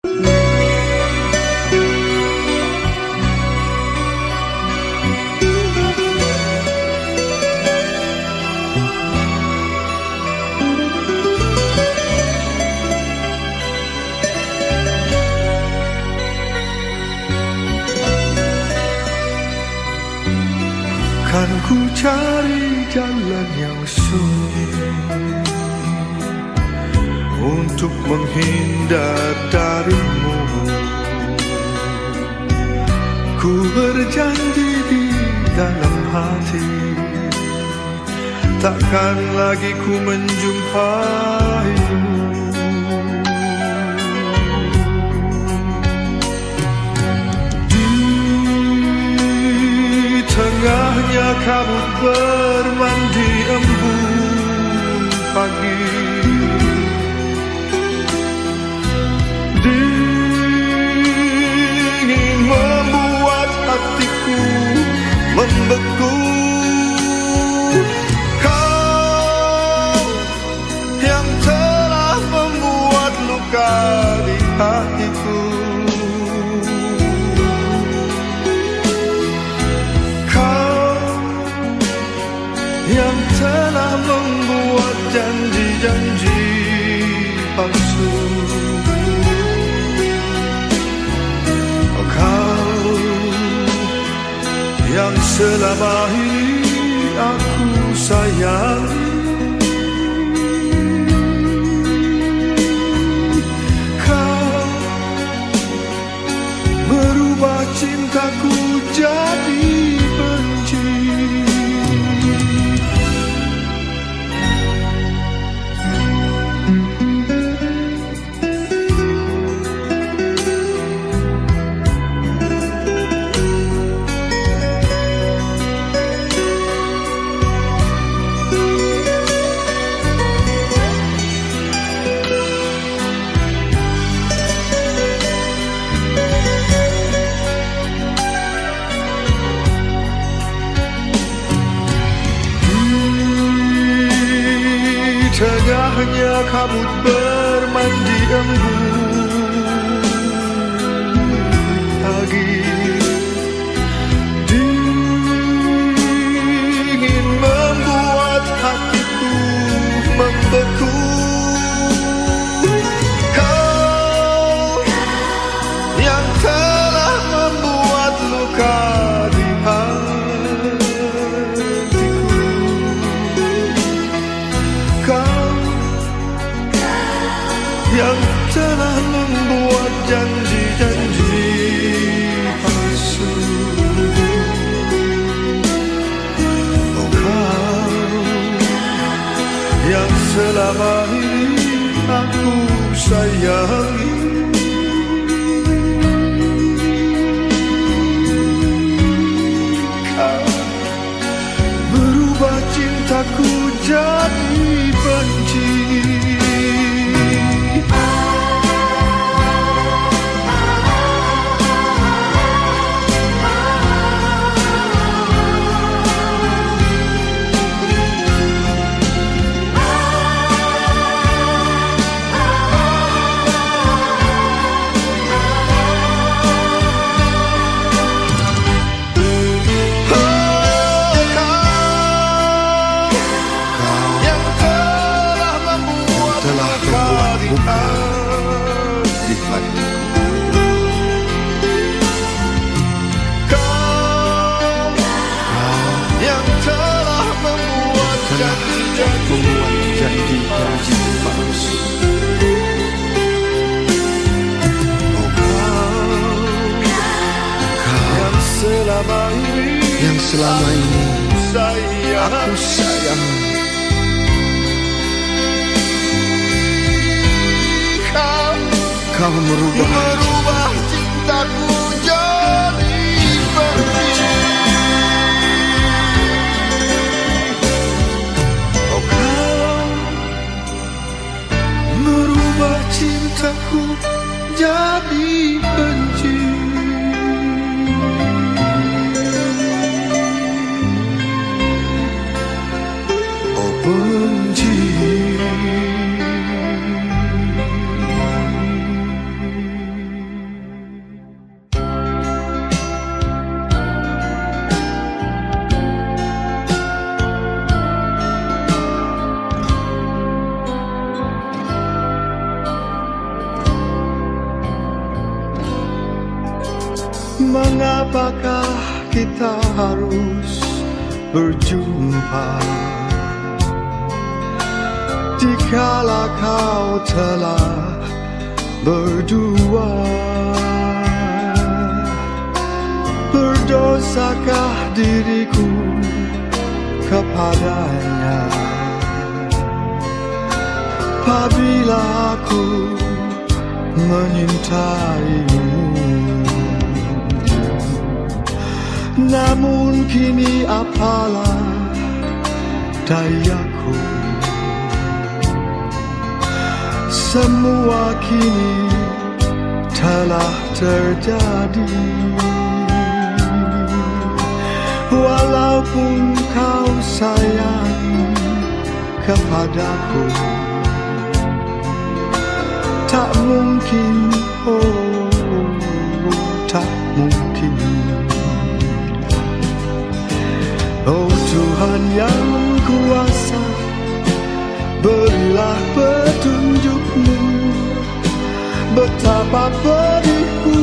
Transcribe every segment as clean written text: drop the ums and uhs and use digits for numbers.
Kan ku cari jalan yang sunyi untuk menghindar darimu. Ku berjanji di dalam hati, takkan lagi ku menjumpaimu. Tengahnya kabut bermandi embun pagi, dingin membuat hatiku membeku. Kau yang telah membuat luka di hatiku. Yang telah membuat janji-janji palsu. Kau yang selama ini aku sayangi. Kau merubah cintaku jadi benci. Tengahnya kabut bermandi embun pagi, dingin membuat hatiku membeku. Kau yang telah membuat luka di hatiku. Yang telah membuat janji-janji palsu. Oh, kau yang selama ini aku sayangi. Kau merubah cintaku jadi benci. Di hatiku. Kau yang telah membuat janji-janji palsu. Oh, kau yang selama ini aku sayang. Kau merubah cintaku jadi benci. Oh, kau merubah cintaku jadi benci. Oh, benci. Mengapakah kita harus berjumpa dikala kau telah berdua? Berdosakah diriku kepadanya apabila aku menyintaimu? Namun kini apalah dayaku, semua kini telah terjadi. Walaupun kau sayang kepadaku, tak mungkin, oh tak mungkin. Oh Tuhan yang kuasa, berilah petunjuk-Mu, betapa pedihku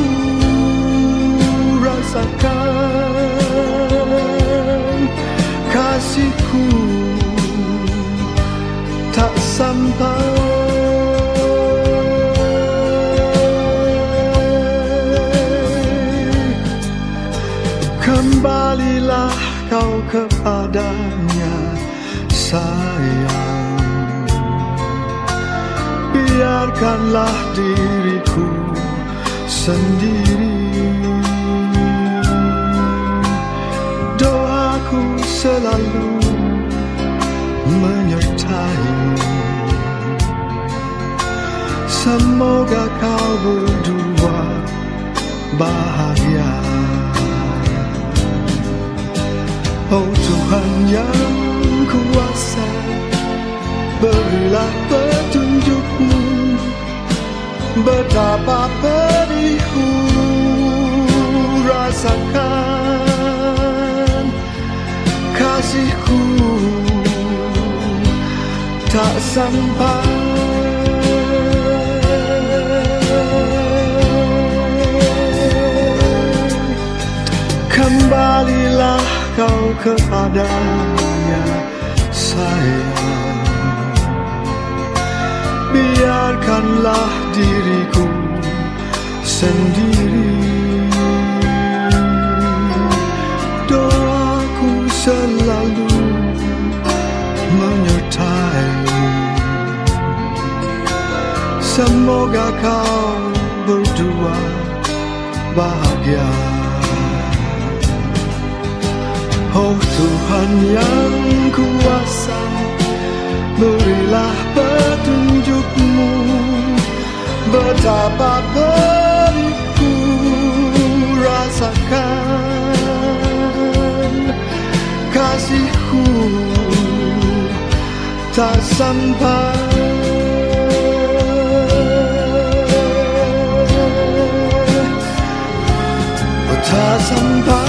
rasakan. Kasih-Ku tak sampai. Kembalilah kau kepadanya sayang, biarkanlah diriku sendiri. Doaku selalu menyertai-Mu, semoga kau berdua bahagia. Oh Tuhan yang kuasa, berilah petunjuk-Mu, betapa pedihku rasakan. Kasih-Ku tak sampai. Kembalilah kau kepadanya sayang, biarkanlah diriku sendiri. Doaku selalu menyertai-Mu, semoga kau berdua bahagia. Oh Tuhan yang kuasa, berilah petunjuk-Mu, betapa pedihku rasakan. Kasih-Ku tak sampai. Tak sampai.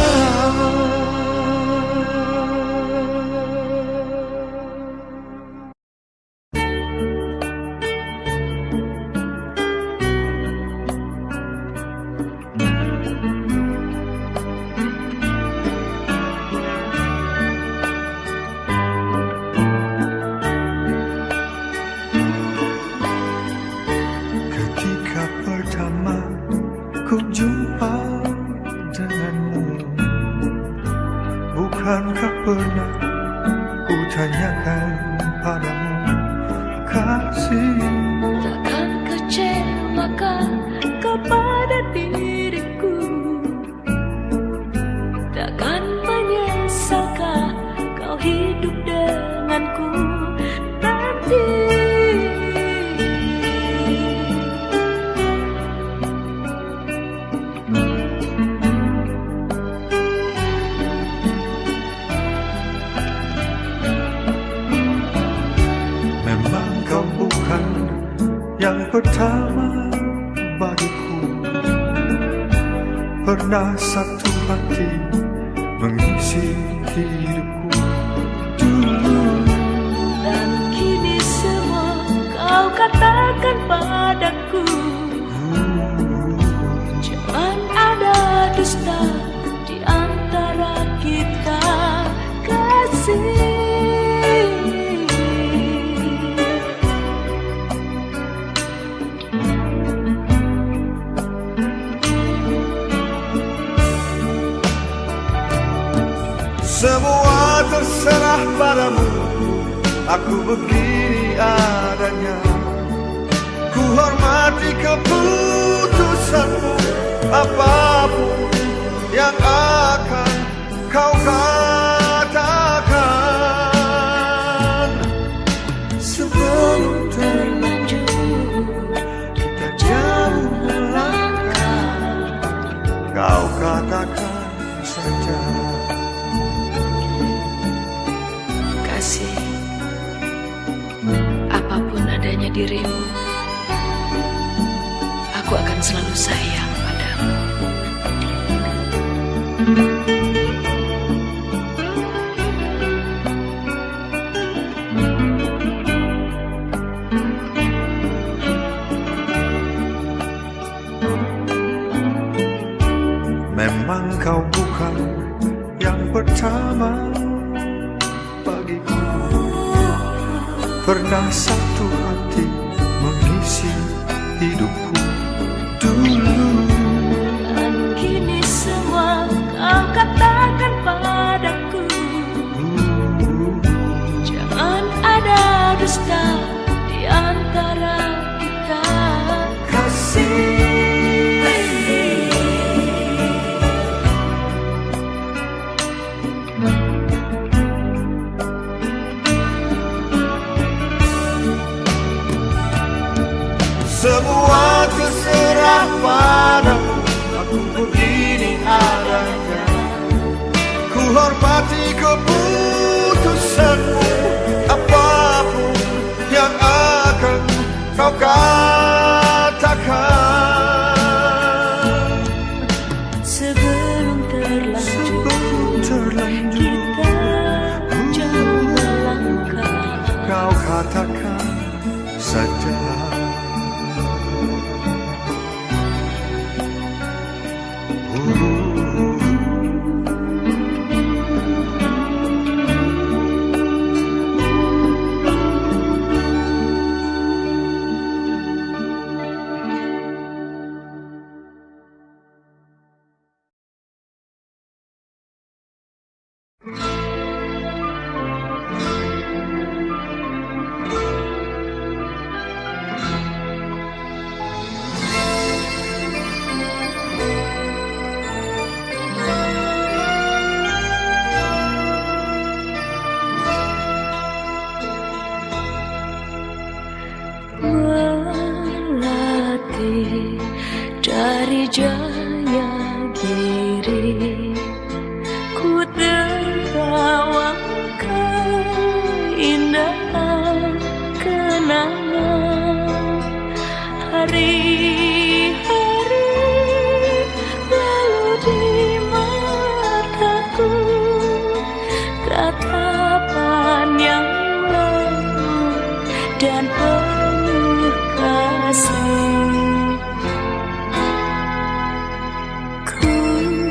Bukankah pernah ku tanyakan padamu, kasih? Takkan kecewakan kepada diriku, takkan menyesalkan kau hidup denganku nanti. Yang pertama bagiku, pernah satu hati mengisi hidupku dulu. Dan kini semua kau katakan padaku, jangan ada dusta Semua terserah padamu, aku begini adanya. Ku hormati keputusanmu, apapun yang akan kau katakan. Sebelum terlanjur kita jauh melangkah, kau katakan saja. Kasih, apapun adanya dirimu, aku akan selalu sayang padamu. Memang kau bukan yang pertama bagiku. Pernah satu hati mengisi hidupku dulu. Dan kini semua kau katakan padaku, jangan ada dusta di antara kita. Kasih, semua terserah padamu, aku begini adanya. Ku hormati keputusanmu, apapun yang akan kau katakan. Sebelum terlanjur kita jauh melangkah, kau katakan saja. melatih dari Jayagiri, ku terawang keindahan kenangan hari-hari lalu di mataku, tatapan yang lembut dan penuh kasih. Ku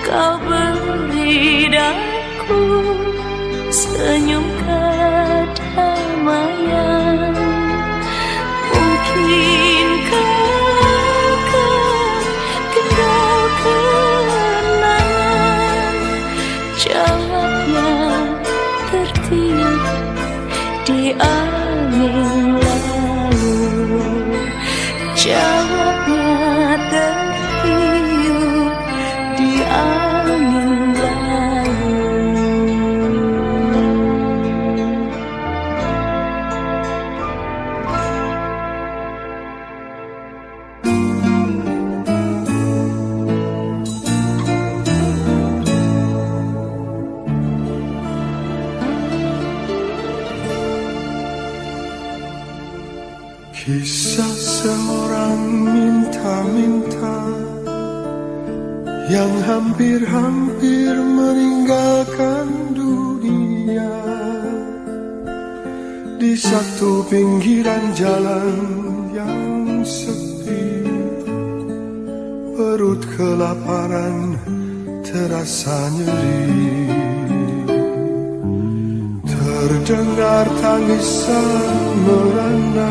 kau beri daku senyum kedamaian. Mungkinkah kau tinggal kenangan? Jawabnya tertiup di angin lalu. Jawabnya tertiup di angin lalu. Kisah seorang minta-minta yang hampir-hampir meninggalkan dunia di satu pinggiran jalan yang sepi. Perut kelaparan terasa nyeri, terdengar tangisan merana.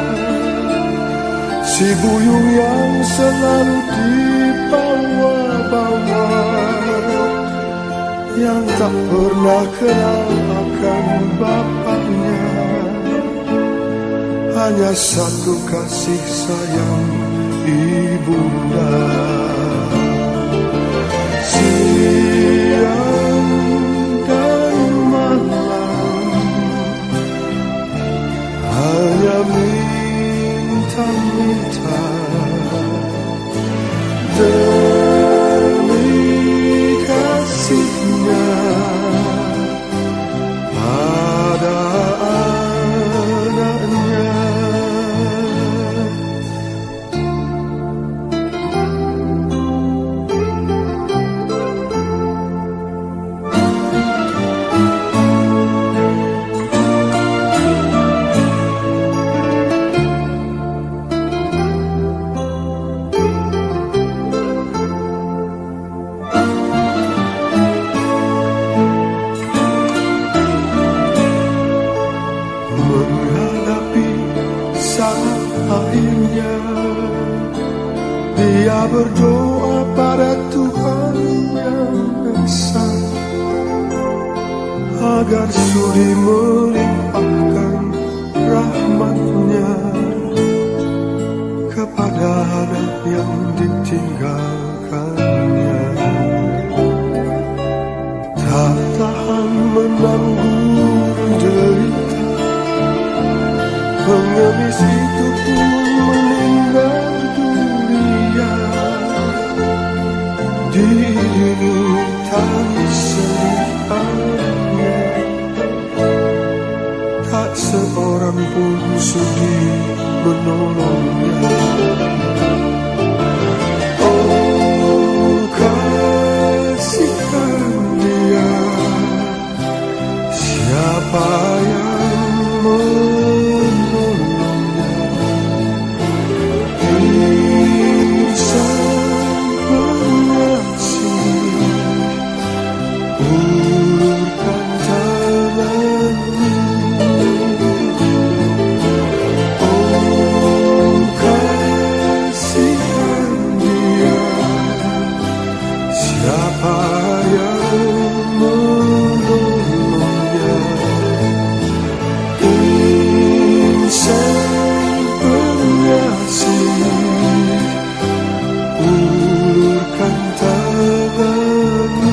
Si buyung yang selalu dibawa-bawa, yang tak pernah kenal akan bapaknya, hanya satu kasih sayang ibunda. Siang dan malam hanya minta demi kasihnya pada anaknya. Akhirnya dia berdoa pada Tuhan yang Esa agar sudi melimpahkan rahmat-Nya kepada anak yang ditinggalkannya. Tak tahan menanggung derita, pengemis itu pun meninggal dunia. Diiringi tangis sedih anaknya, tak seorang pun sudi menolongnya. Oh, kasihkan dia, siapa yang menolongnya. Insan pengasih, ulurkan tanganmu. Oh, kasihkan dia, siapa yang menolongnya. Insan pengasih, ulurkan tanganmu.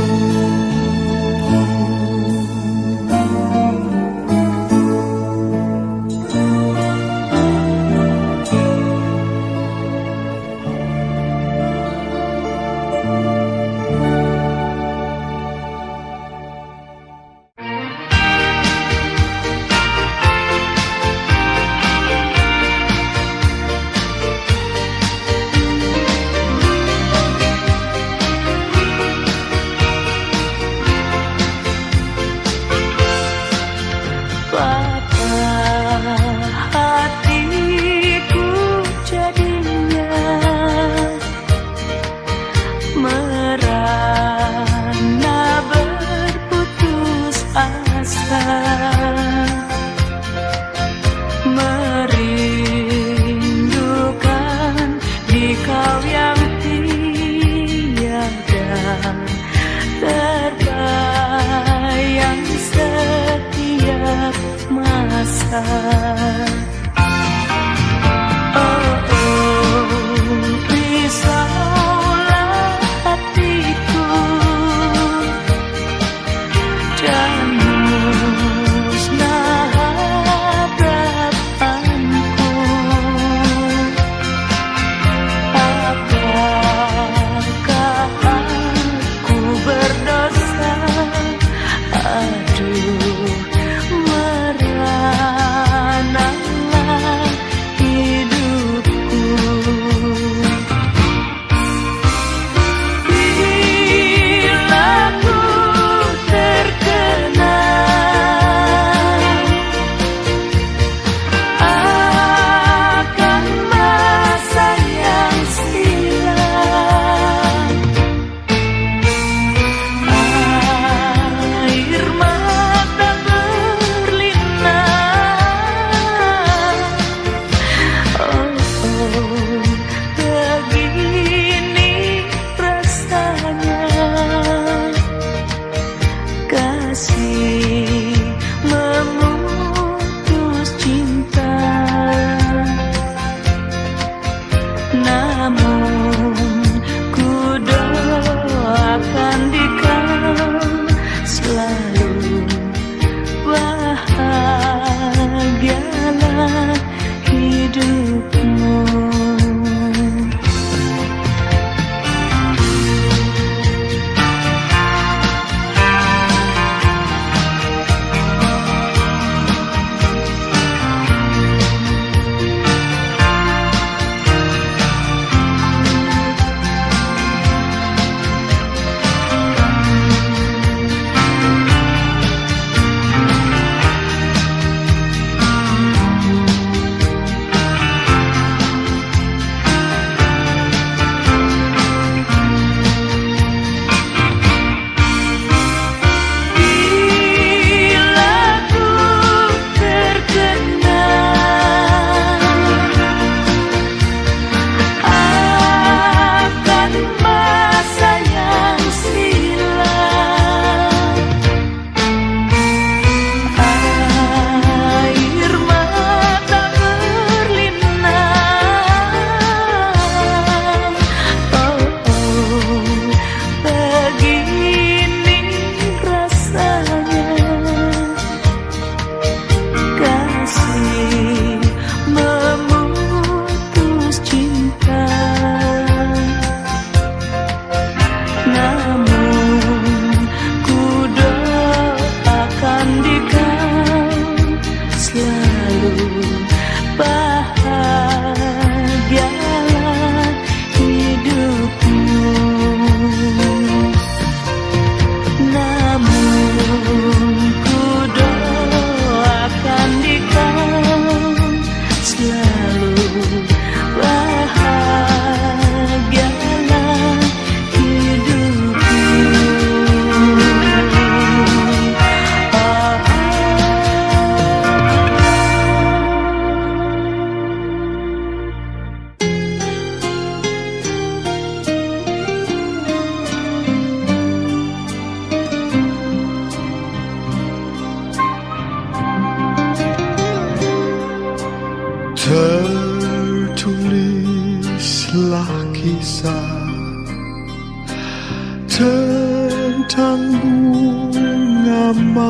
tentang bunga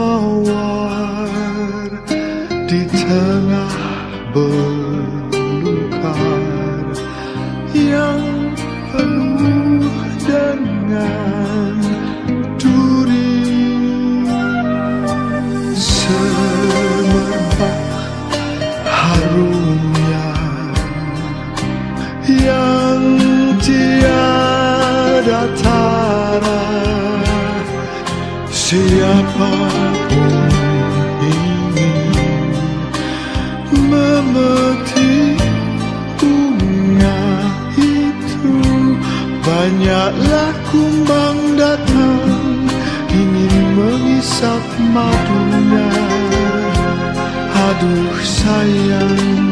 mawar di tengah belukar yang penuh dengan duri, semerbak harumnya yang tiada tara. Siapapun ingin memetik bunga itu, banyaklah kumbang datang ingin mengisap madunya. Aduh sayang,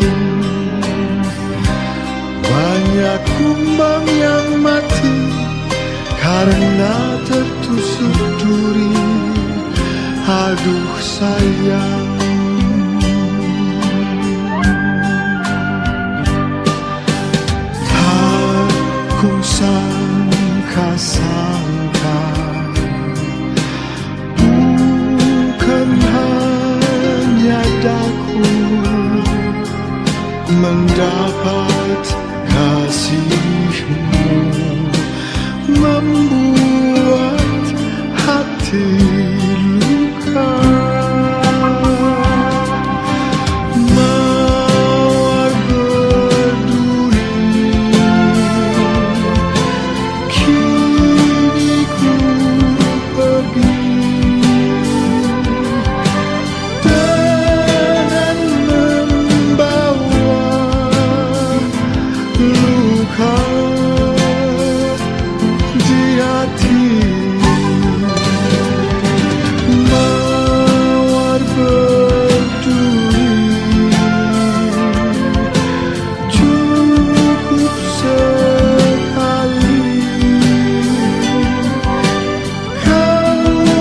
banyak kumbang yang mati karena tertusuk duri. Aduh sayang, tak kusangka-sangka bukan hanya daku mendapat kasihmu, membuat hati luka. Mawar berduri, kini ku pergi dengan membawa luka di hati. Mawar berduri, cukup sekali kau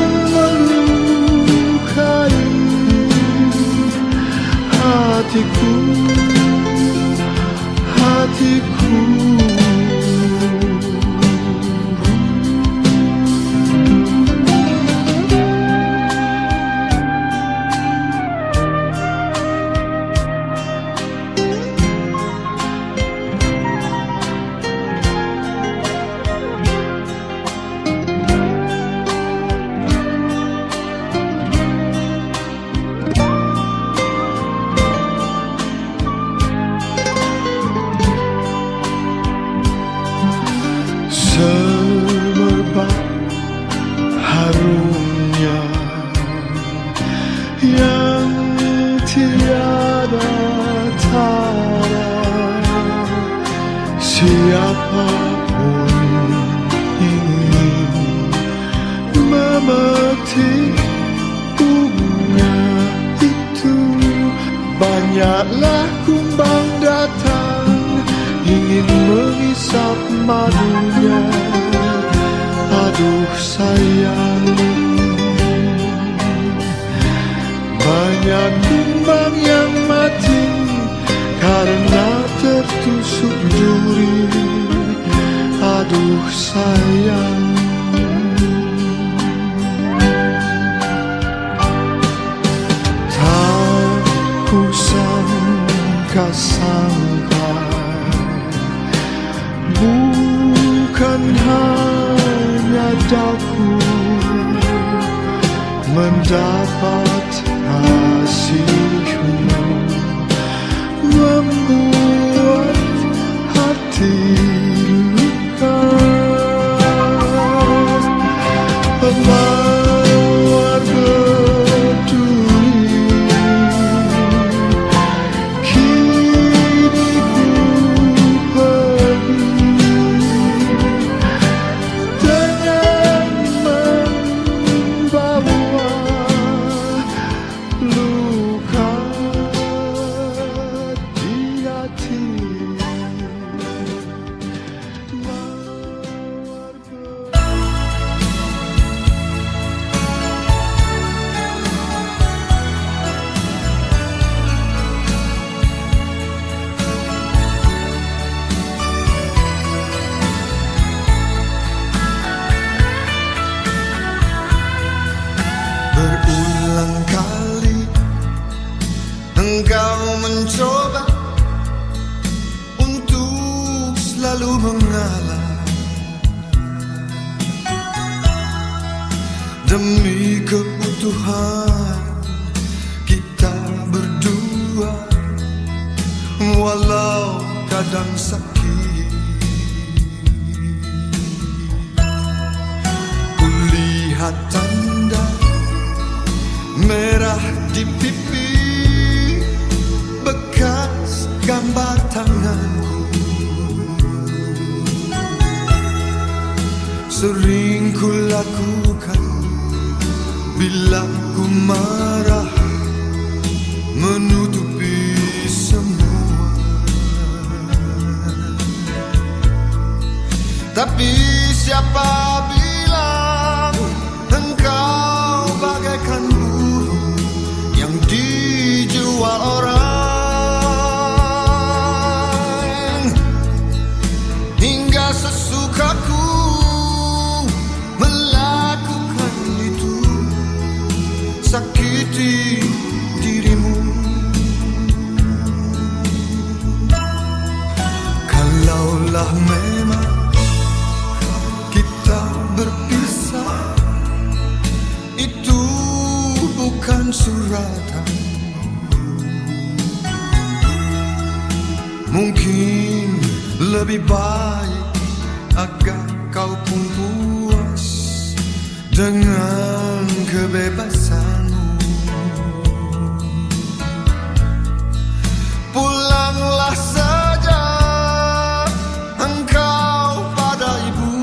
melukai hatiku, hatiku. Semerbak harumnya yang tiada tara. Siapapun ingin memetik bunga itu, banyaklah kumbang datang ingin mengisap madunya. Aduh sayang, banyak kumbang yang mati karena tertusuk duri. Aduh sayang, tak kusangka-sangka bukan hanya daku mendapat kasihmu, membuat hati luka. Mawar berduri, kini ku pergi dengan membawa luka di hati. Mawar berduri. demi keutuhan kita berdua, walau kadang sakit. Kulihat tanda merah di pipi, bekas gambar tanganku. Sering ku lakukan bila ku marah, menutupi semua. Tapi siapa bilang engkau bagaikan burung yang dijual orang, hingga sesukaku melakukan itu, sakiti dirimu. Kalaulah memang kita berpisah, itu bukan suratan, mungkin lebih baik agar kau pun puas dengan kebebasanmu. Pulanglah saja engkau pada ibu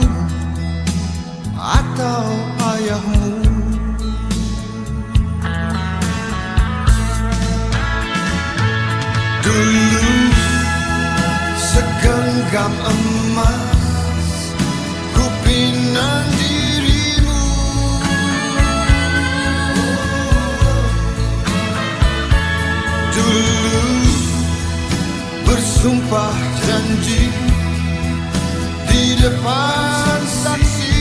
atau ayahmu. Dulu segenggam emas ku pinang dirimu, dulu bersumpah janji di depan saksi.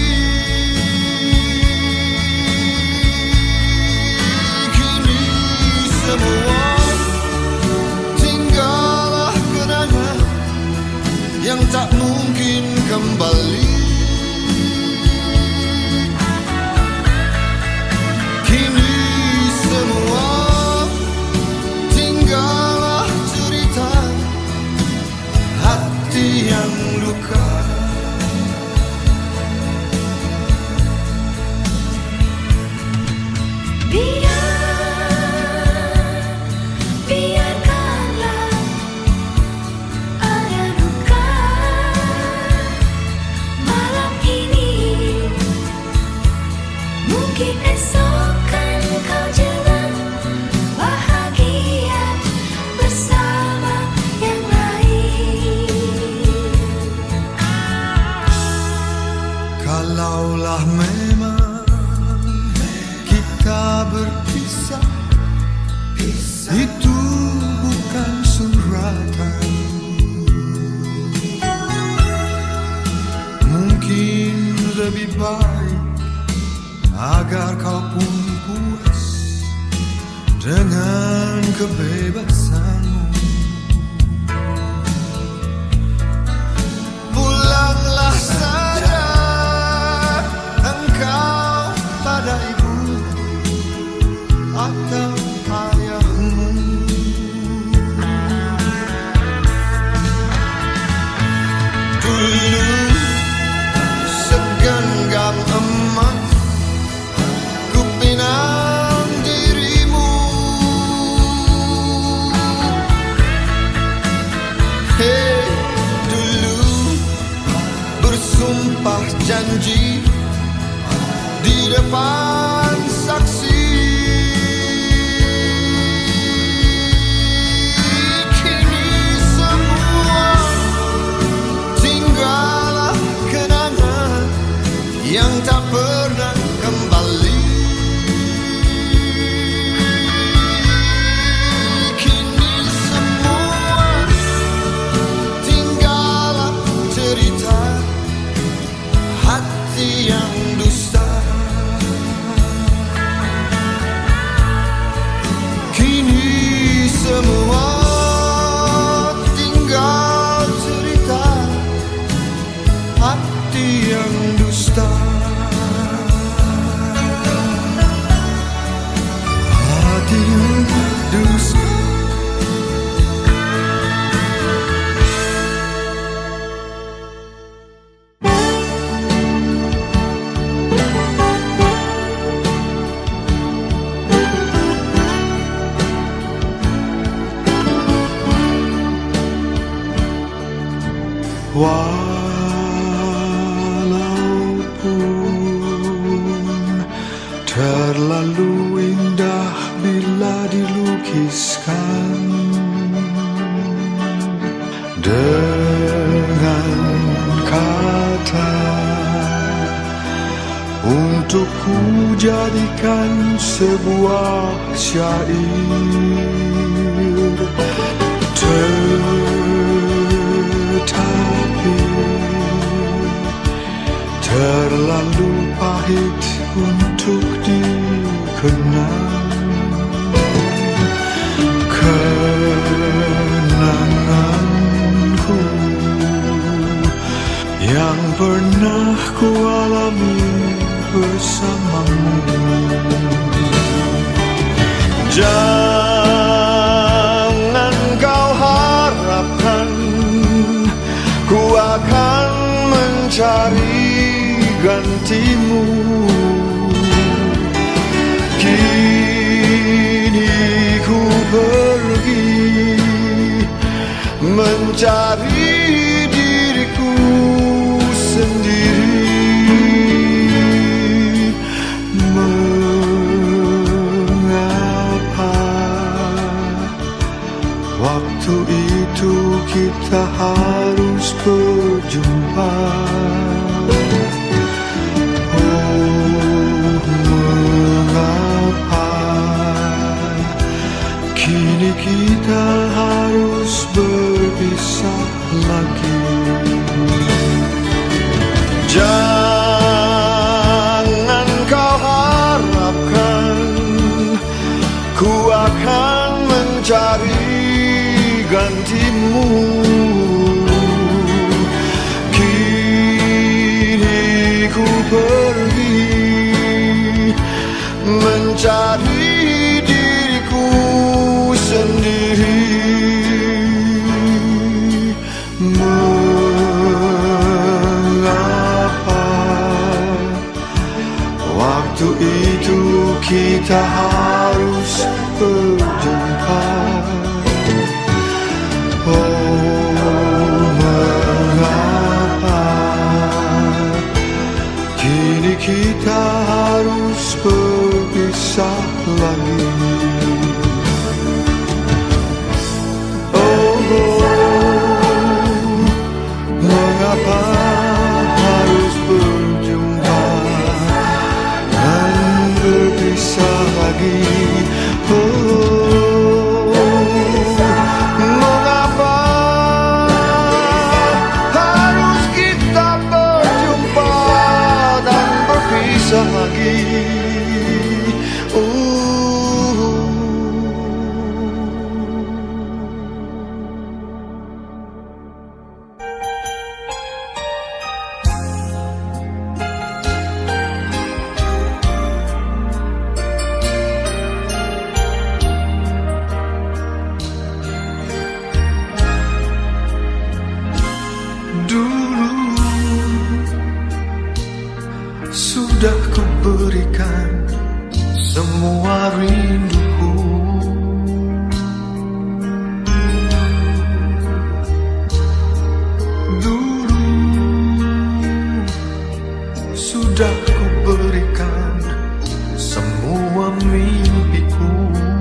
Kini semua tinggallah kenangan yang tak mungkin kembali. Kini semua tinggallah cerita hati yang luka. Biarkanlah ada duka malam ini, mungkin esok kan kau jalan bahagia bersama yang lain. Kalaulah memang kita berpisah, itu bukan suratan, mungkin lebih baik agar kau pun puas dengan kebebasanmu. Pulanglah saja engkau pada ibu atau ayahmu. Dulu segenggam emas ku pinang dirimu, hey, dulu bersumpah janji di depan saksi. Kini semua tinggallah kenangan yang tak pernah kembali. Kini semua tinggallah cerita hati yang dusta. Kini semua tinggal cerita hati yang dusta. terlalu indah bila dilukiskan dengan kata untuk ku jadikan sebuah syair. Tetapi terlalu pahit untuk dikenang. Kenanganku yang pernah ku alami bersamamu. Jangan kau harapkan ku akan mencari gantimu. Kini ku pergi mencari diriku sendiri. Mengapa waktu itu kita harus berjumpa? Kini kita harus berpisah lagi. Jangan kau harapkan ku akan mencari gantimu. Kini ku pergi mencari diriku sendiri. Mengapa waktu itu kita harus berjumpa? Oh, mengapa kini kita harus berpisah lagi? Mengapa harus berjumpa dan berpisah lagi? Mengapa harus kita berjumpa dan berpisah lagi? Sudah kuberikan semua rinduku. Dulu sudah kuberikan semua mimpiku.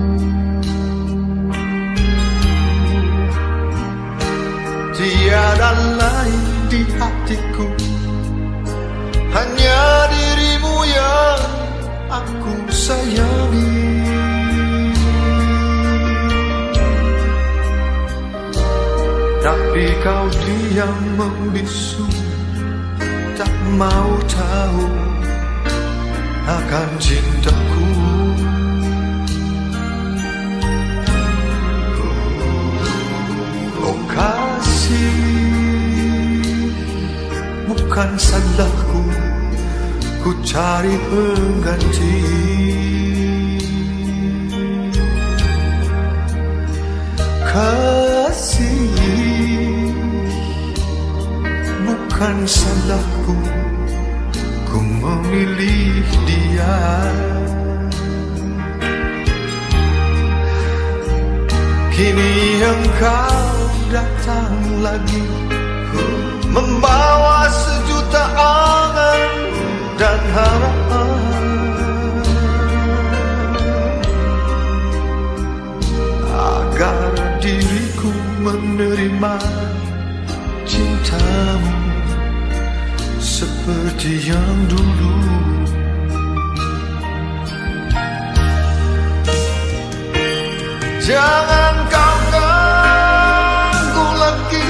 Tiada lain di hatiku, hanya dirimu yang aku sayangi. Tapi kau diam membisu, tak mau tahu akan cintaku. Oh kasih, bukan salahku, ku cari pengganti. Kasih, bukan salahku, ku memilih dia. Kini engkau datang lagi, membawa sejuta angan dan harapan. cintamu seperti yang dulu. Jangan kau ganggu lagi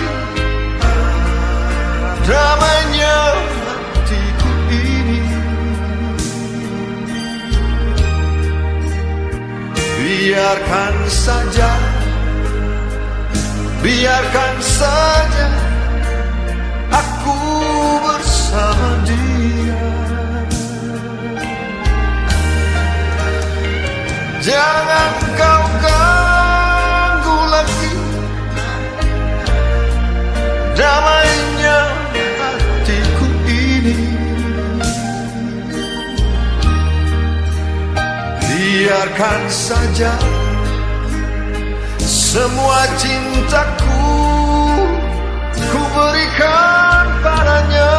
damainya hatiku ini. Biarkan saja, biarkan saja aku bersama dia. Jangan kau ganggu lagi damainya hatiku ini. Biarkan saja semua cintaku ku berikan padanya.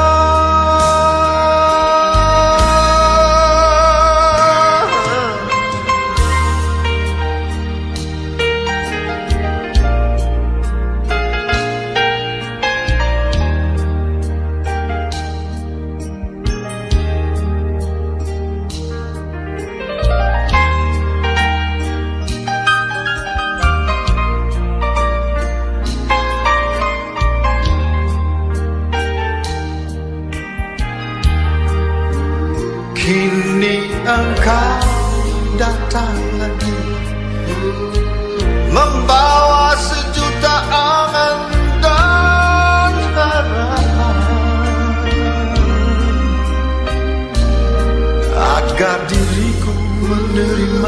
Kini engkau datang lagi membawa sejuta angan dan harapan agar diriku menerima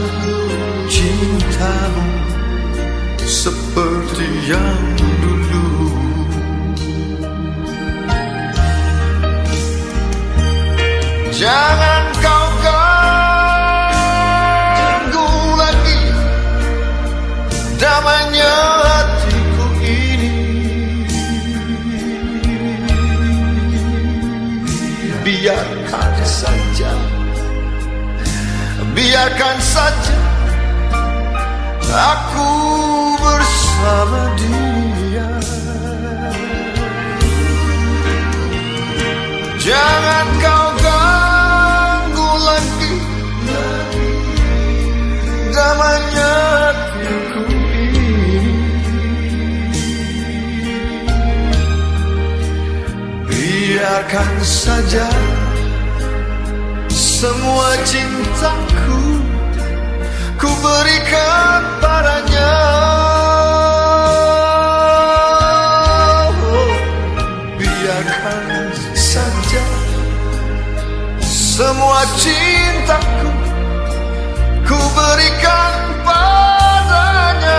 cintamu seperti yang dulu. Jangan kau ganggu lagi damainya hatiku ini. Biarkan saja, biarkan saja aku bersama dia. Jangan kau ganggu lagi damainya hatiku ini. Biarkan saja semua cintaku ku berikan padanya. Biarkan saja semua cintaku ku berikan padanya.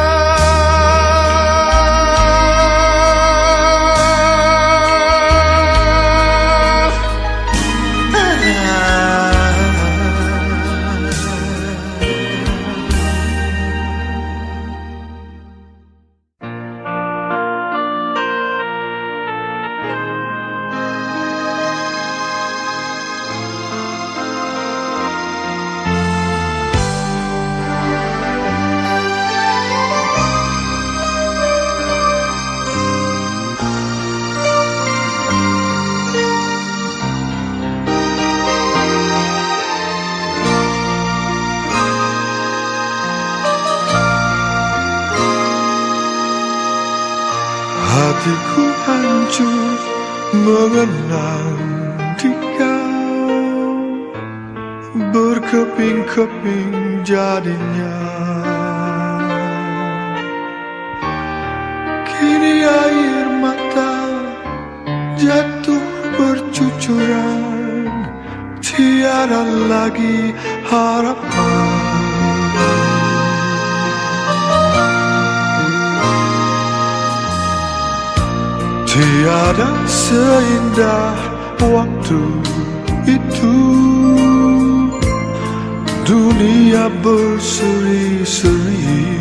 Hatiku hancur mengenang dia, berkeping-keping jadinya. Kini air mata jatuh bercucuran, tiada lagi harapan. Tiada seindah waktu itu, dunia berseri-seri,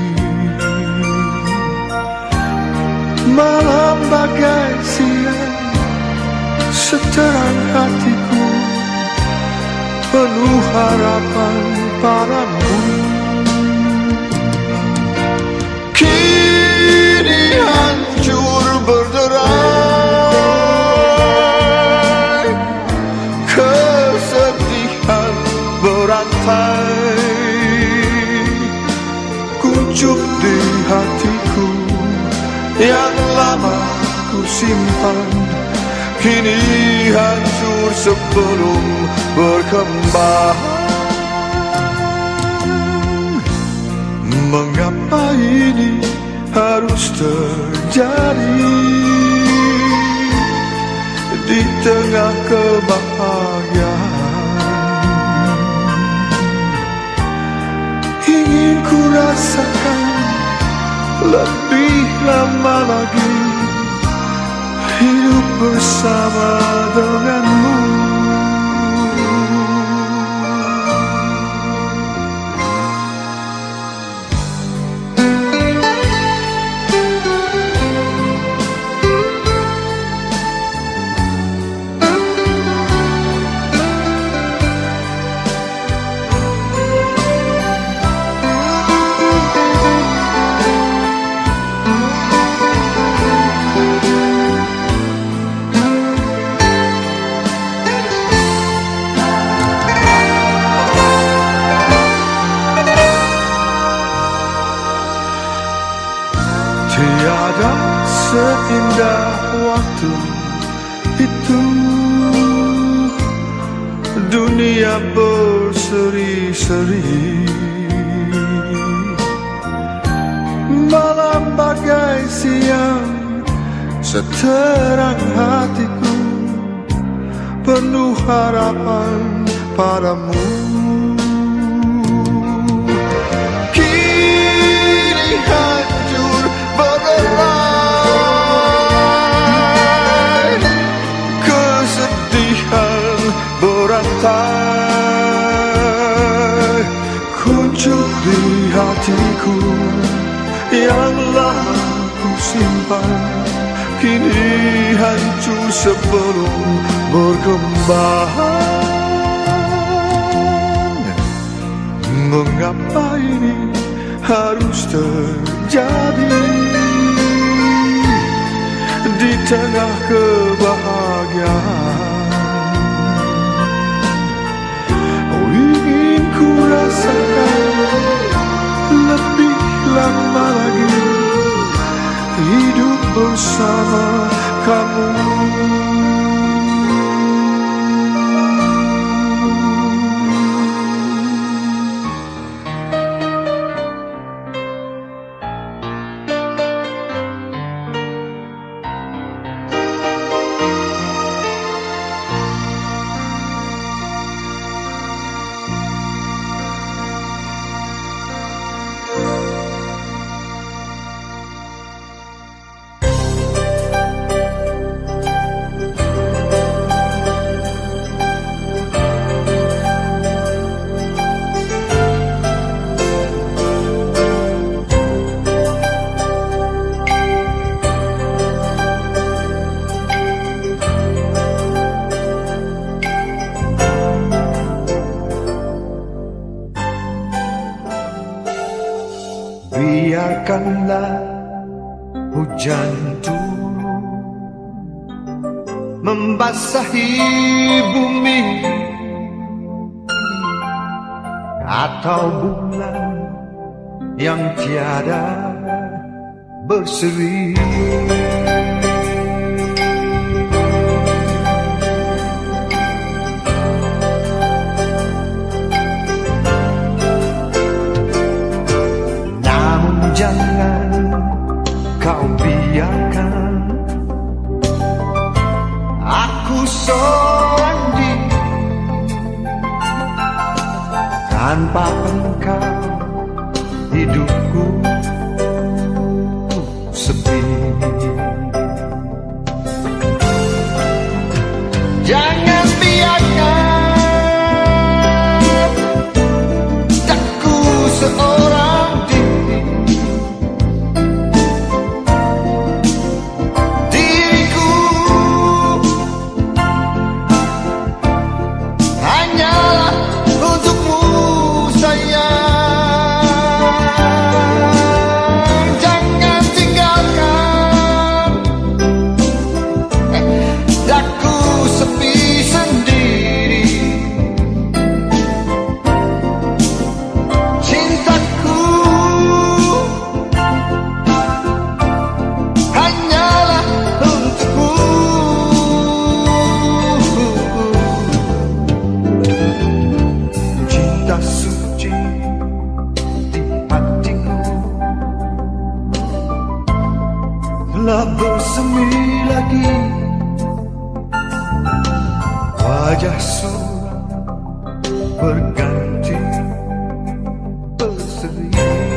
malam bagai siang, seterang hatiku penuh harapan padamu. Kini hancur simpan kini hancur sebelum berkembang. Mengapa ini harus terjadi di tengah kebahagiaan? Ingin ku rasakan lebih lama lagi hidup bersama denganmu. Tiada seindah waktu itu, dunia berseri-seri, malam bagai siang, seterang hatiku, penuh harapan padamu. Kini hancur berderai, kesedihan berantai, kuncup di hatiku yang lama ku simpan, kini hancur sebelum berkembang. Mengapa ini harus terjadi di tengah kebahagiaan? Oh, ingin ku rasakan lebih lama lagi hidup bersama kamu. Biarkanlah hujan turun membasahi bumi, atau bulan yang tiada berseri. Jangan kau biarkan aku seorang diri tanpa engkau, hidupku sepi. Jangan biarkan aku seorang diri, diriku hanyalah untukmu sayang. berganti berseri.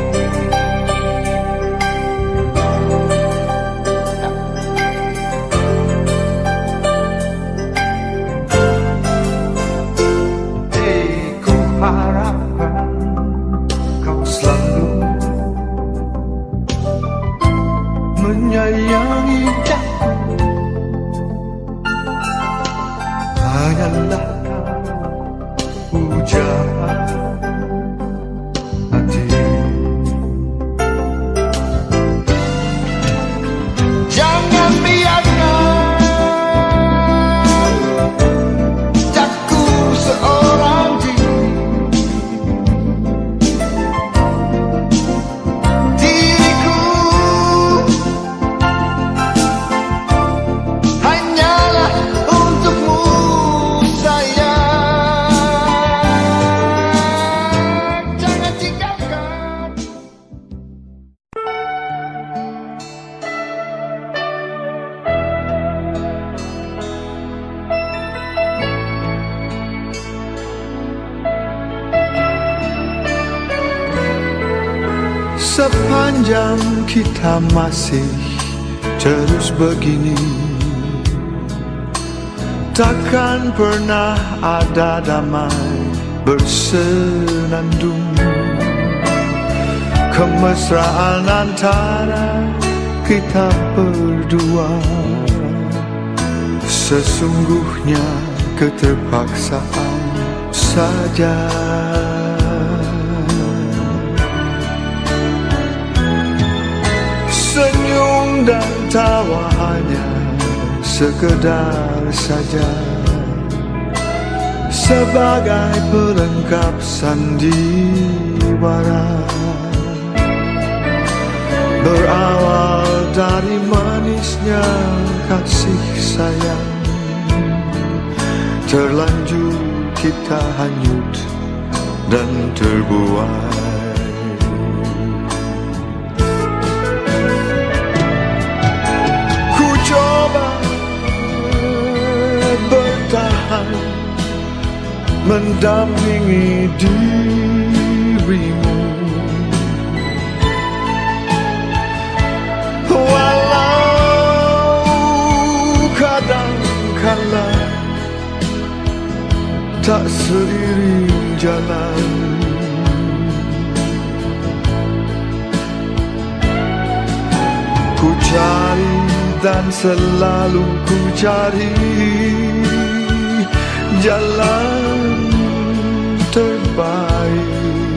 Ku harapkan kau selalu menyayangi aku. Hanyalah ujar hati. Jangan biarkan aku seorang diri. Diriku hanyalah untukmu sayang. Jangan tinggalkan. Sepanjang kita masih terus begini, takkan pernah ada damai bersenandung. Kemesraan antara kita berdua sesungguhnya keterpaksaan saja. Senyum dan tawa hanya sekedar saja, sebagai pelengkap sandiwara. Berawal dari manisnya kasih sayang, terlanjur kita hanyut dan terbuai. Ku coba bertahan, mendampingi dirimu, walau kadangkala tak seiring jalan. Ku cari dan selalu ku cari jalan terbaik,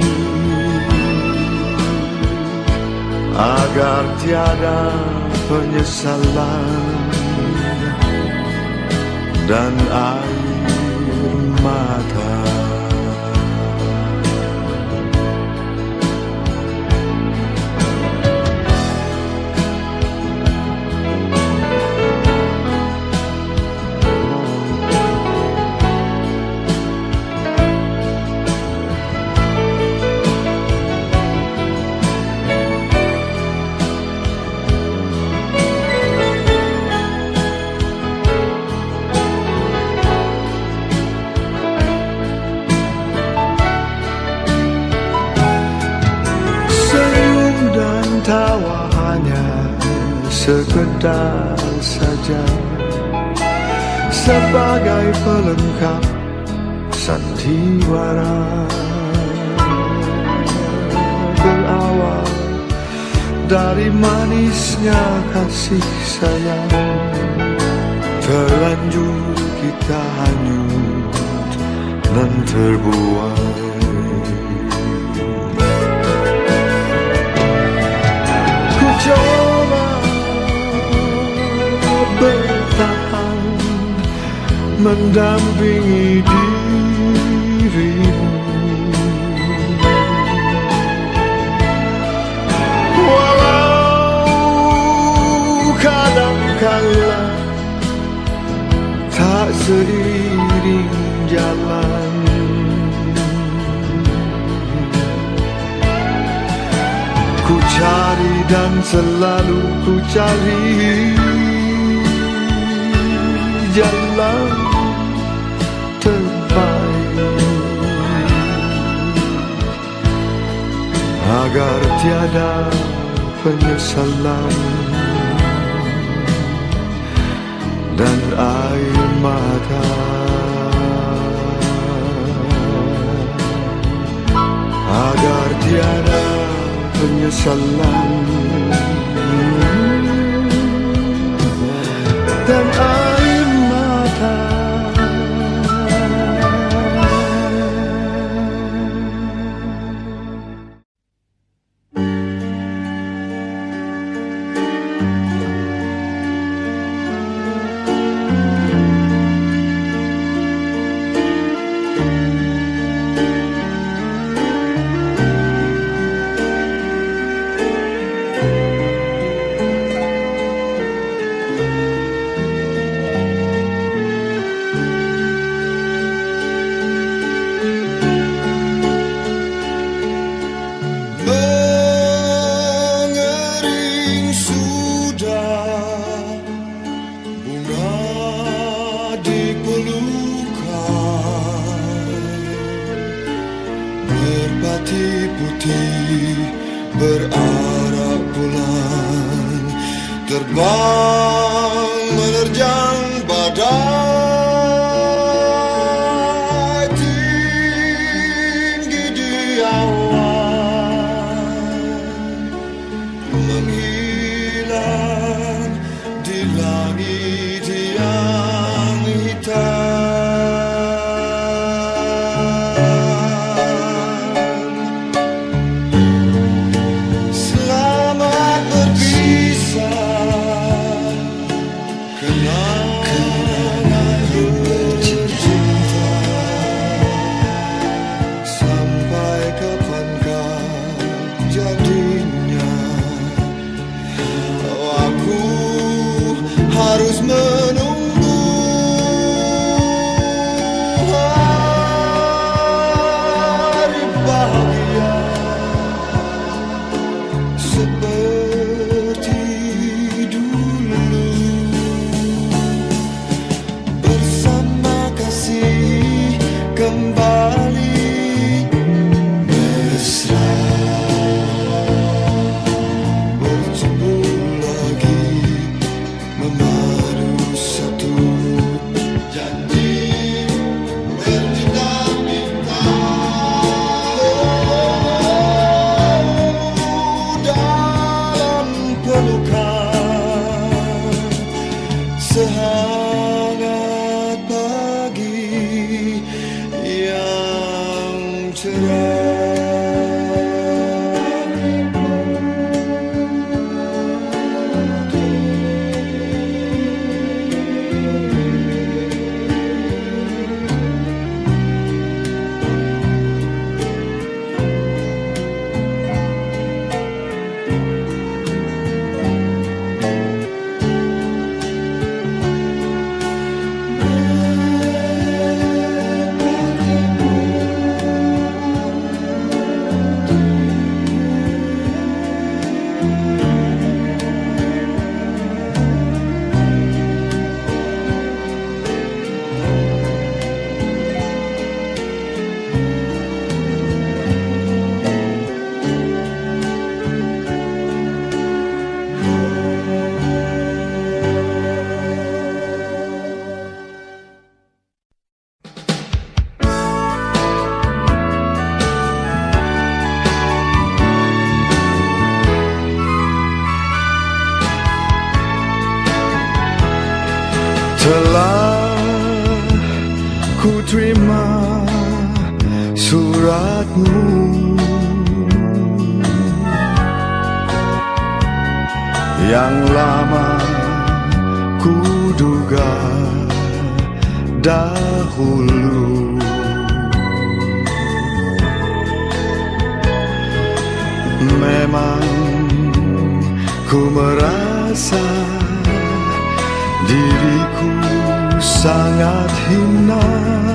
agar tiada penyesalan dan air mata. Tawa hanya sekedar saja, sebagai pelengkap sandiwara. Berawal dari manisnya kasih sayang, terlanjur kita hanyut dan terbuai. Coba bertahan, mendampingi dirimu, walau kadangkala tak seiring jalan. Ku cari dan selalu ku cari jalan terbaik, agar tiada penyesalan dan air mata, agar tiada penyesalan dan air mata. Berarak bulan terbang menerjang badai tinggi di awan, menghilang di langit yang hitam. Harus menunggu hari bahagia seperti dulu, bersama kasih kembali mesra, bertemu lagi, memadu satu janji bercinta-cinta dalam pelukan sehangat pagi yang cerah. Telah ku terima suratmu, yang lama ku duga dahulu. Memang ku merasa diriku sangat hina,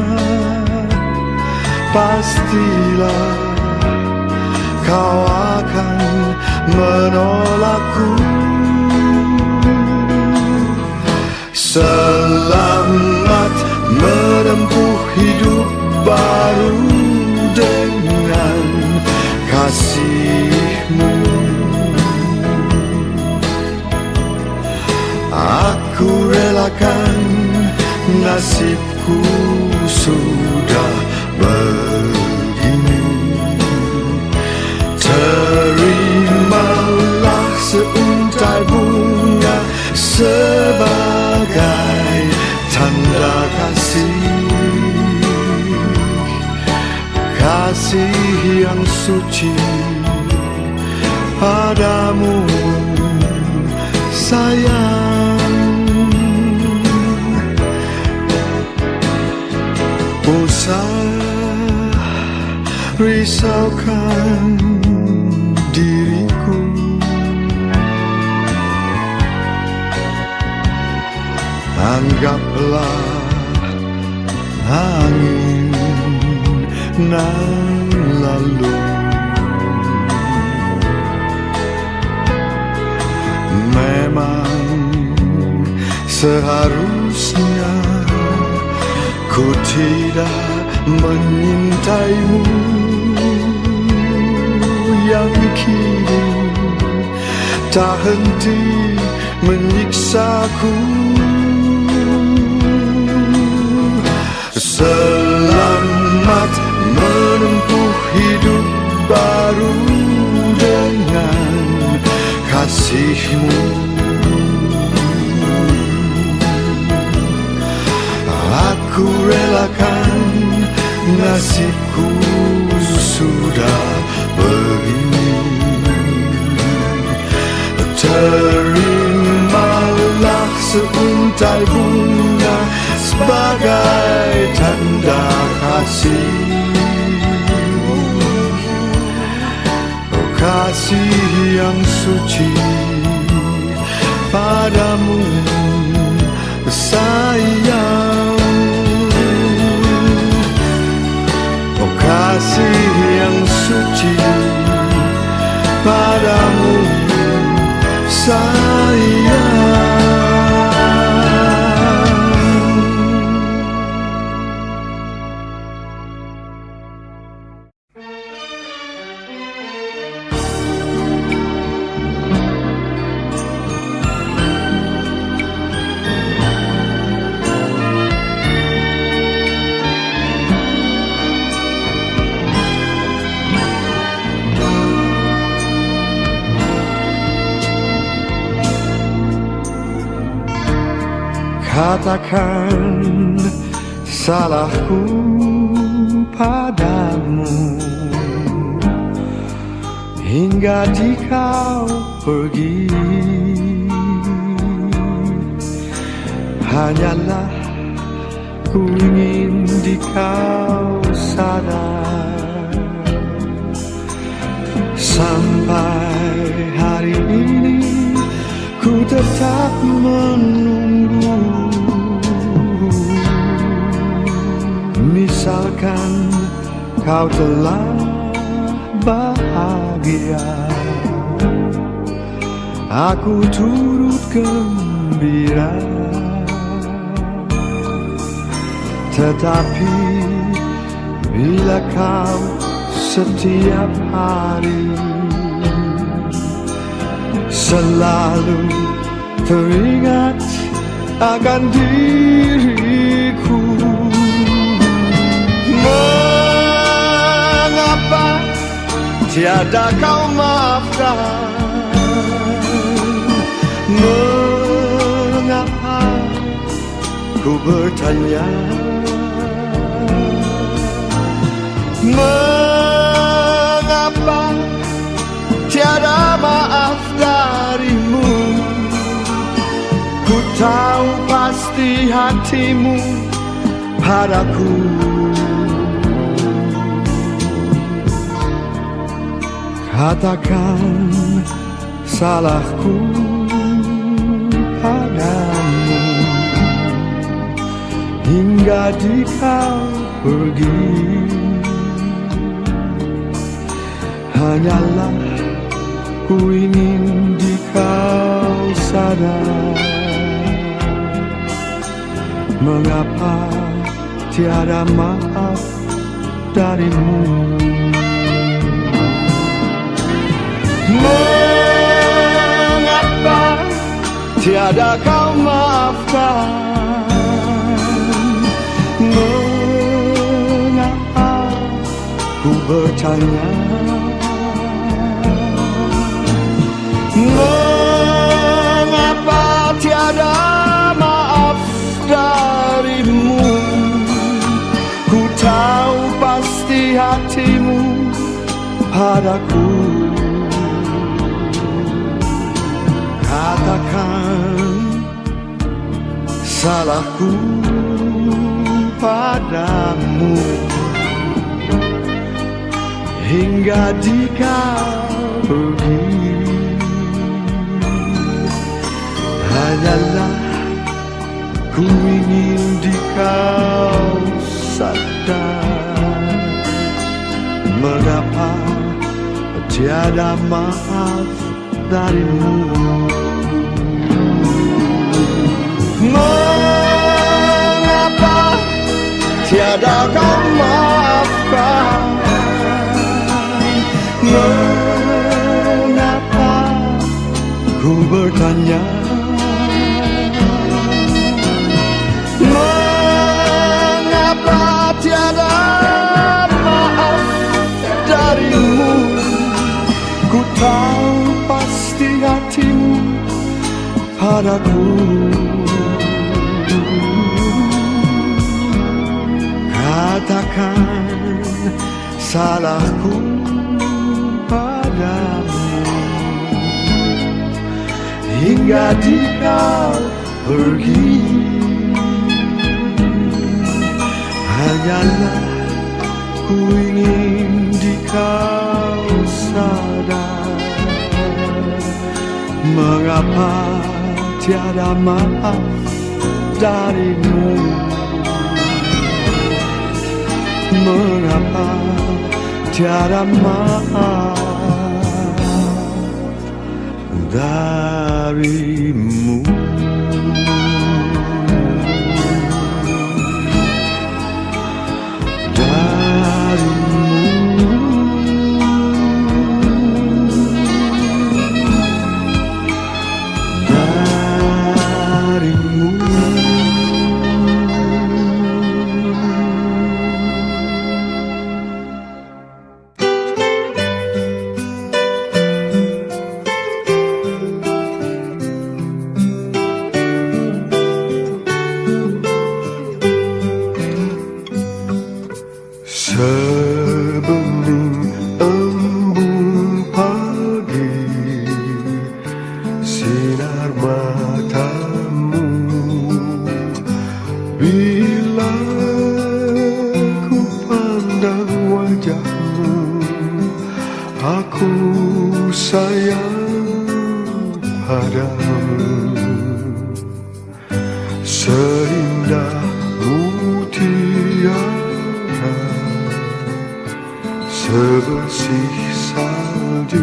pastilah kau akan menolakku. Selamat menempuh hidup baru dengan kasihmu. Aku relakan nasibku sudah begini. Terimalah seuntai bunga sebagai tanda kasih, kasih yang suci padamu sayang. Usah risaukan diriku, anggaplah angin nan lalu. Memang seharusnya ku tidak menyintaimu yang kini tak henti menyiksaku. Selamat menempuh hidup baru dengan kasihmu. Aku relakan nasibku sudah begini. Terimalah seuntai bunga sebagai tanda kasih. Oh, kasih yang suci padamu sayang. Oh, kasih yang suci padamu sayang. Katakan salahku padamu hingga di kau pergi. Hanyalah ku ingin di kau sadar. Sampai hari ini ku tetap menunggu. Misalkan kau telah bahagia, aku turut gembira. Tetapi bila kau setiap hari selalu teringat akan diriku, mengapa tiada kau maafkan? Mengapa ku bertanya? Mengapa tiada maaf darimu? Ku tahu pasti hatimu padaku. Katakan salahku padamu hingga di kau pergi. Hanyalah ku ingin di kau sadar. Mengapa tiada maaf darimu? tiada kau maafkan. Mengapa ku bertanya? Mengapa tiada maaf darimu? Ku tahu pasti hatimu padaku. Katakan salahku padamu, hingga di kau pergi. Hanyalah ku ingin di kau sadar, mengapa tiada maaf darimu. Mengapa tiada kau maafkan? Mengapa ku bertanya? Mengapa tiada maaf darimu? Ku tahu pasti hatimu padaku. Katakan salahku padamu, hingga di kau pergi. Hanyalah ku ingin di kau sadar, mengapa tiada maaf darimu. Mengapa tiada maaf darimu. Sebelum embun pagi, sinar matamu, bila ku pandang wajahmu, aku sayang padamu. Seindah mutiara, sebersih salju,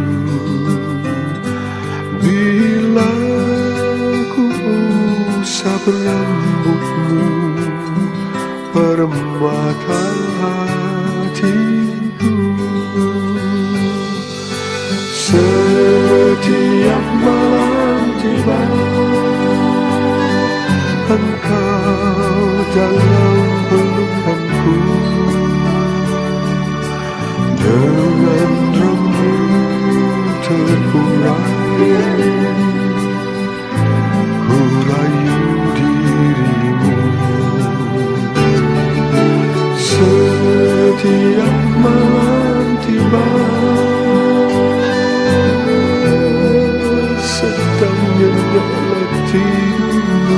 bila ku usap rambutmu, permata hatiku. Setiap malam tiba, engkau dalam pelukanku, dengan rambut terurai, ku rayu dirimu. Setiap malam tiba, sedang nyenyak letihmu,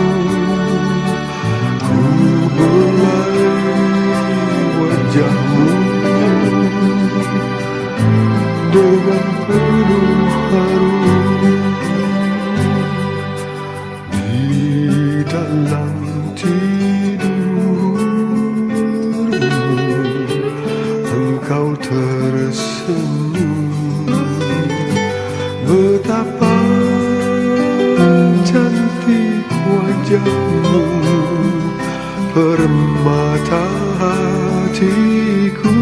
ku belai wajahmu dengan penuh harum. Di dalam tidurmu, engkau tersenyum. Betapa cantik wajahmu, permata hatiku.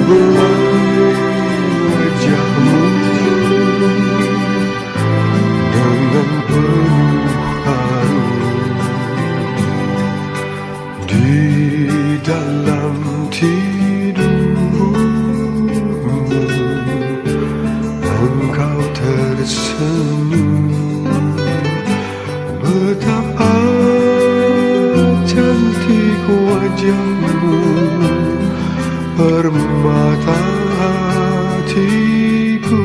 belai wajahmu dengan penuh haru di dalam tidurmu. Engkau tersenyum, betapa cantik wajahmu, permata hatiku.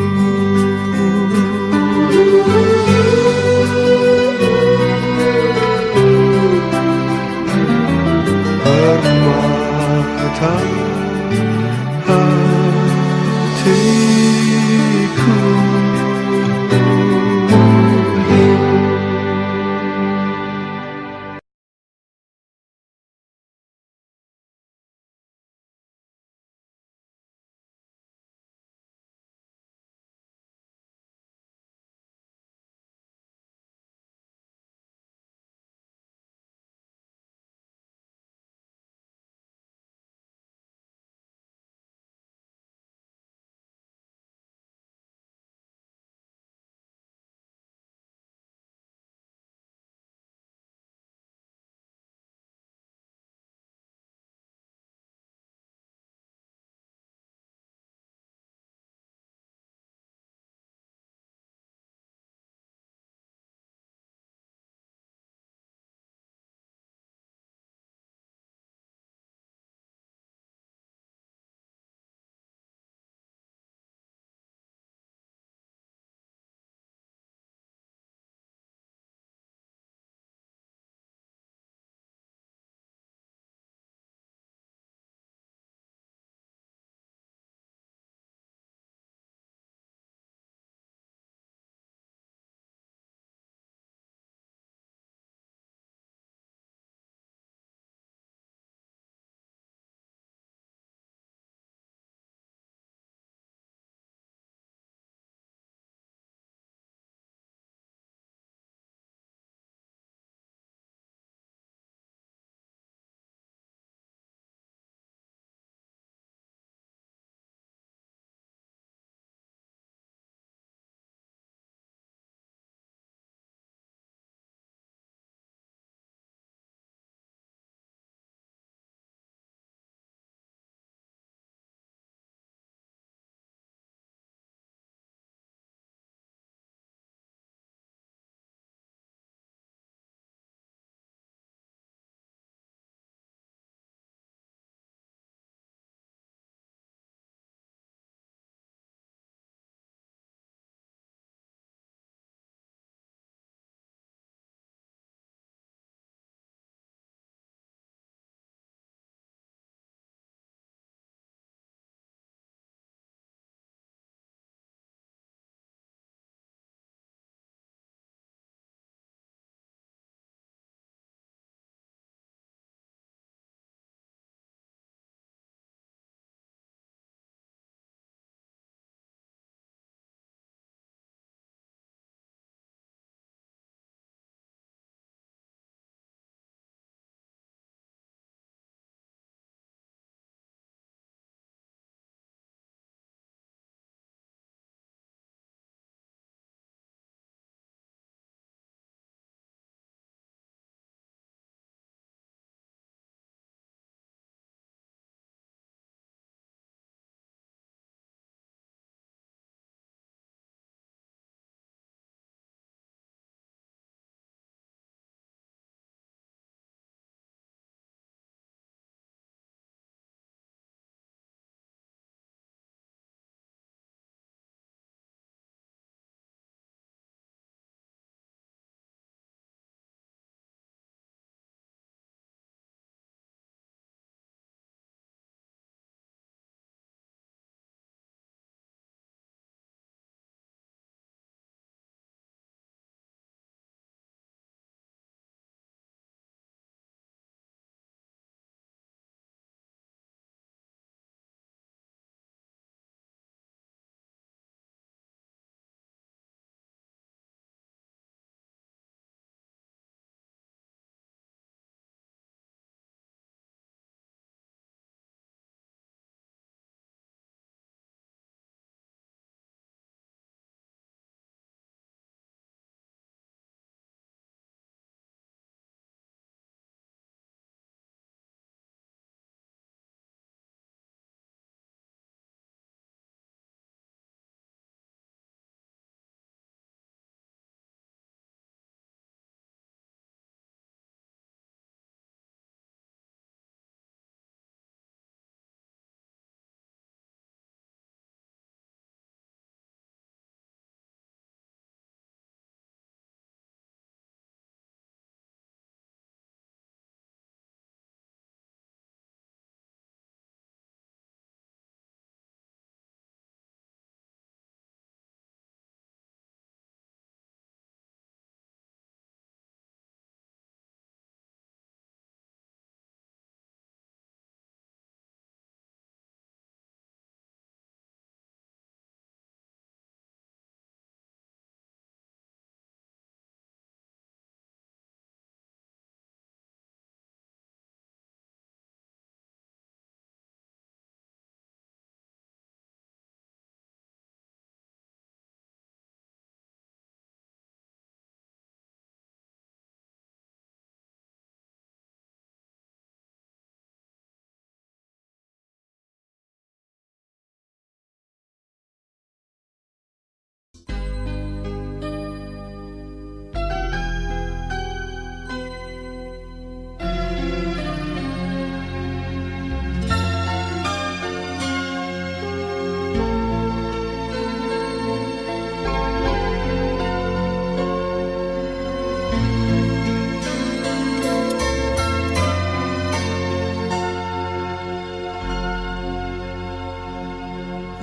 Permata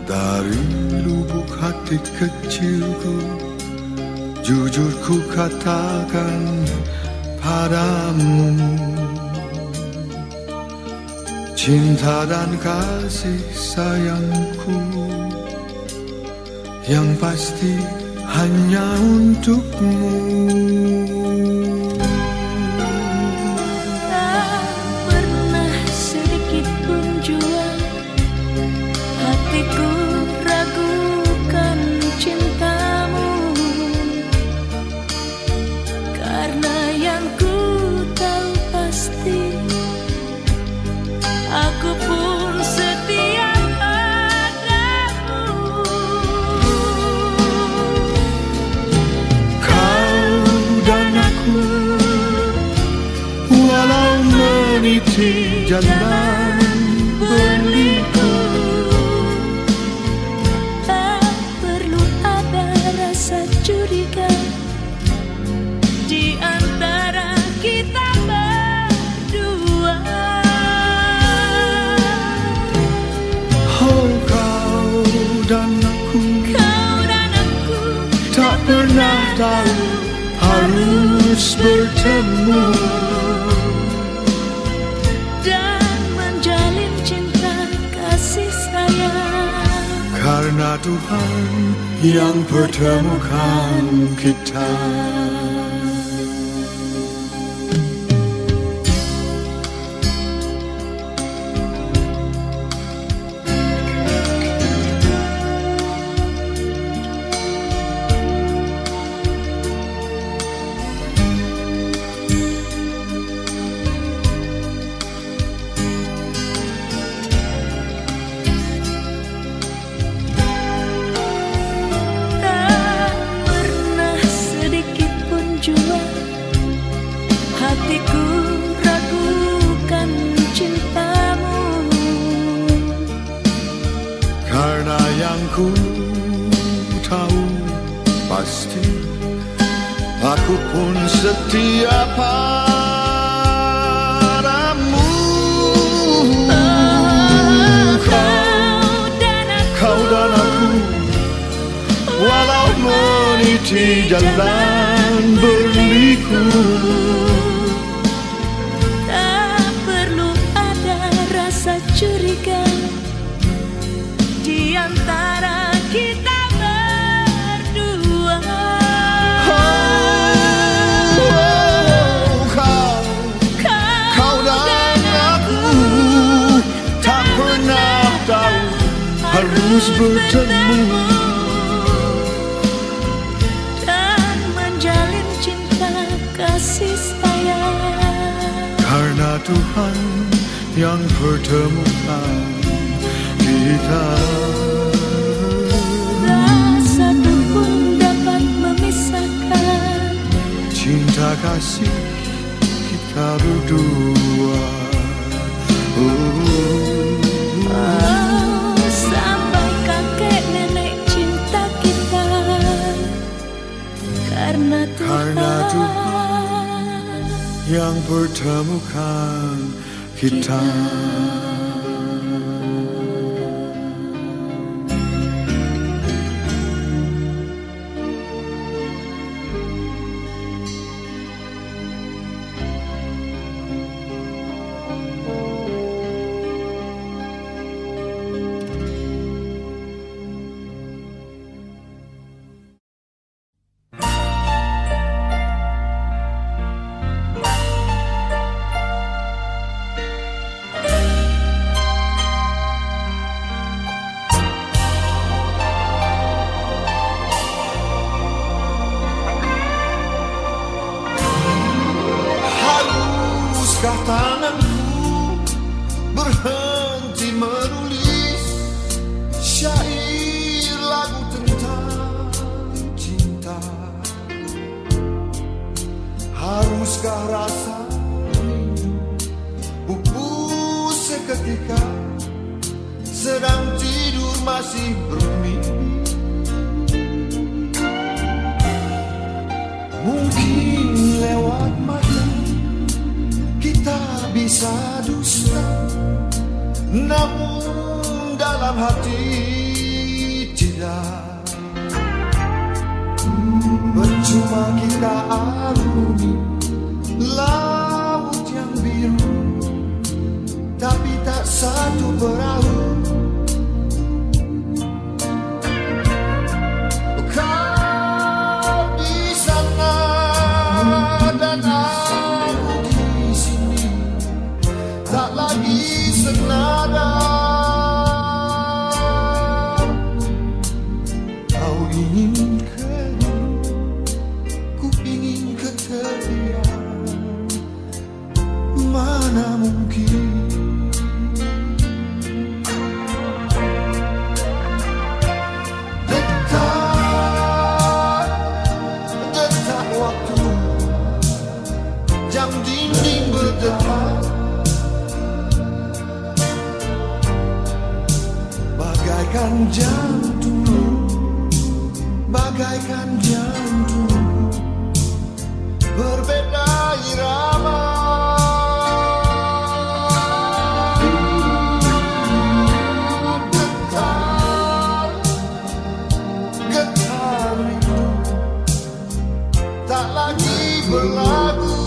Dari lubuk hati kecilku, jujur ku katakan padamu, cinta dan kasih sayangku yang pasti hanya untukmu. Tak pernah sedikit pun jua hatiku ragukan cintamu, karena yang ku tahu pasti aku pun setia padamu. Kau dan aku, walau meniti jalan berliku, tak perlu ada rasa curiga di antara kita berdua. oh kau dan aku, Kau dan aku tak pernah tahu harus bertemu dan menjalin cinta kasih sayang, karena Tuhan yang pertemukan kita. tak pernah sedikit pun jua hatiku ragukan cintamu, Karena yang ku tahu pasti aku pun setia padamu. Kau dan aku, walau meniti jalan berliku, tak perlu ada rasa curiga di antara kita berdua. Kau dan aku tak pernah tahu harus bertemu dan menjalin cinta kasih sayang, karena Tuhan yang pertemukan kita. tak satu pun dapat memisahkan Cinta kasih kita berdua. sampai kakek nenek cinta kita, karena Tuhan Yang pertemukan kita. Haruskah tanganku berhenti menulis syair lagu tentang cinta? Haruskah rasa pupus seketika sedang tidur masih bermimpi? Mungkin lewat mata kita bisa dusta, namun dalam hati indah. Percuma kita arungi laut yang biru, tapi tak satu perahu. Kau di sana dan aku di sini, tak lagi senada. Kau ingin kering, ku ingin ketepian, mana mungkin. Detak waktu, jam dinding berdetak, bagaikan jantung, bagaikan jantung, berbeda irama. Getar, getar rindu, tak lagi berlagu.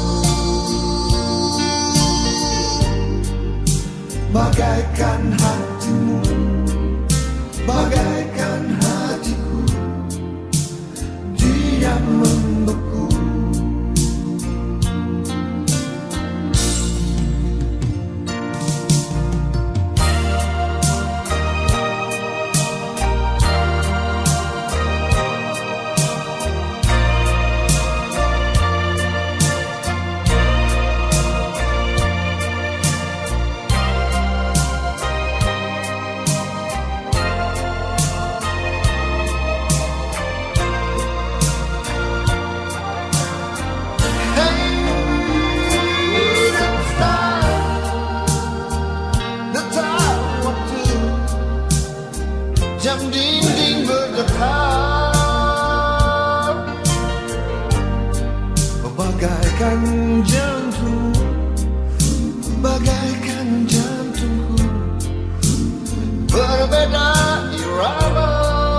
Bagaikan hatimu, bagaikan hatiku, dia membeku. Jam dinding berdetak, bagaikan jantung, bagaikan jantungku, berbeda irama.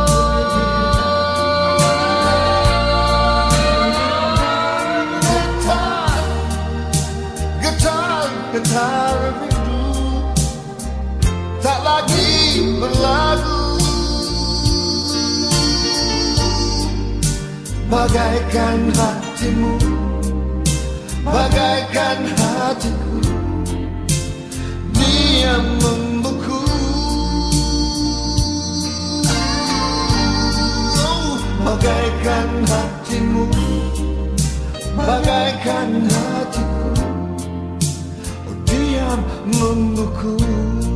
Getar, getar, getar rindu, tak lagi berlagu. Bagaikan hatimu, bagaikan hatiku, dia membeku. Bagaikan hatimu, bagaikan hatiku, dia membeku.